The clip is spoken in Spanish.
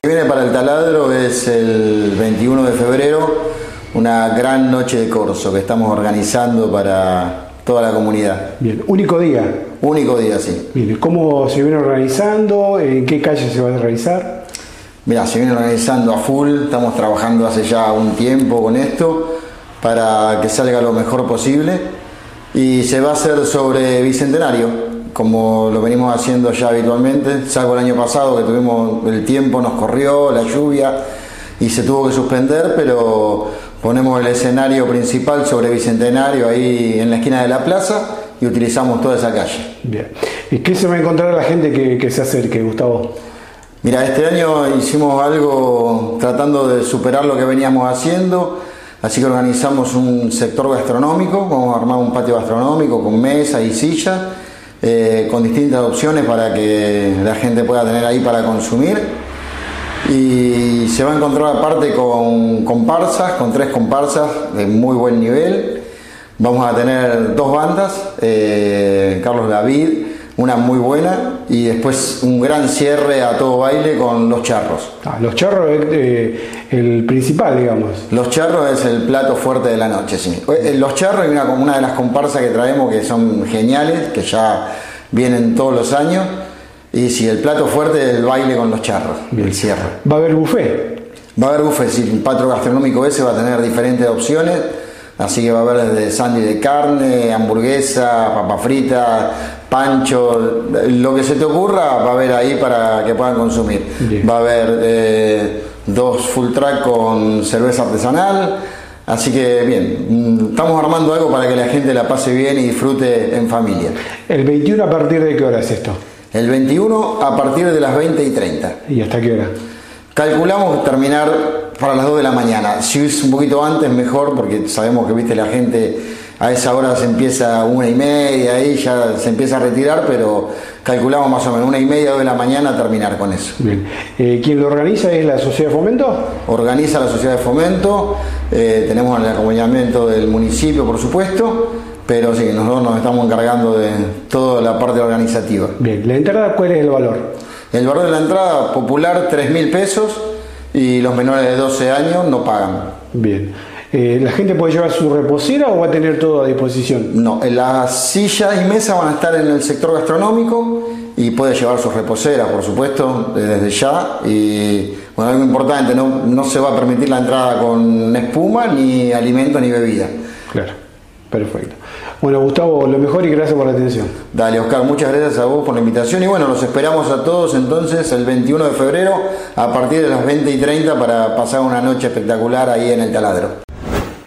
Viene para el taladro es el 21 de febrero, una gran noche de corso que estamos organizando para toda la comunidad. Bien, único día. Único día, sí. Bien, ¿cómo se viene organizando? ¿En qué calle se va a realizar? Mira, se viene organizando a full, estamos trabajando hace ya un tiempo con esto para que salga lo mejor posible y se va a hacer sobre Bicentenario, como lo venimos haciendo ya habitualmente, salvo el año pasado que tuvimos el tiempo, nos corrió, la lluvia y se tuvo que suspender, pero ponemos el escenario principal sobre Bicentenario ahí en la esquina de la plaza y utilizamos toda esa calle. Bien. ¿Y qué se va a encontrar la gente que se acerque, Gustavo? Mira, este año hicimos algo tratando de superar lo que veníamos haciendo, así que organizamos un sector gastronómico, vamos a armar un patio gastronómico con mesa y silla, con distintas opciones para que la gente pueda tener ahí para consumir. Y se va a encontrar aparte con comparsas, con 3 comparsas de muy buen nivel. Vamos a tener 2 bandas, Carlos David, una muy buena, y después un gran cierre a todo baile con los charros. Los charros es el principal, digamos. Los charros es el plato fuerte de la noche, sí. Los charros es una de las comparsas que traemos que son geniales, que ya vienen todos los años. Y sí, el plato fuerte es el baile con los charros, bien. El cierre. ¿Va a haber buffet? Va a haber buffet, sí. El patio gastronómico ese va a tener diferentes opciones. Así que va a haber desde sándwich de carne, hamburguesa, papa frita, pancho, lo que se te ocurra va a haber ahí para que puedan consumir. Bien. Va a haber 2 full track con cerveza artesanal. Así que bien, estamos armando algo para que la gente la pase bien y disfrute en familia. ¿El 21 a partir de qué hora es esto? El 21 a partir de las 20:30. ¿Y hasta qué hora? Calculamos terminar para las 2 de la mañana. Si es un poquito antes, mejor, porque sabemos que viste la gente a esa hora se empieza 1:30, ahí ya se empieza a retirar, pero calculamos más o menos 1:30, 2 de la mañana terminar con eso. Bien. ¿Quién lo organiza es la Sociedad de Fomento? Organiza la Sociedad de Fomento, tenemos el acompañamiento del municipio, por supuesto, pero sí, nosotros nos estamos encargando de toda la parte organizativa. Bien, ¿la entrada cuál es el valor? El valor de la entrada popular 3.000 pesos y los menores de 12 años no pagan. Bien. ¿La gente puede llevar su reposera o va a tener todo a disposición? No, las sillas y mesas van a estar en el sector gastronómico y puede llevar sus reposeras, por supuesto, desde ya. Y bueno, algo importante, no se va a permitir la entrada con espuma, ni alimento, ni bebida. Claro, perfecto. Bueno, Gustavo, lo mejor y gracias por la atención. Dale, Oscar, muchas gracias a vos por la invitación y bueno, los esperamos a todos entonces el 21 de febrero a partir de las 20:30 para pasar una noche espectacular ahí en el taladro.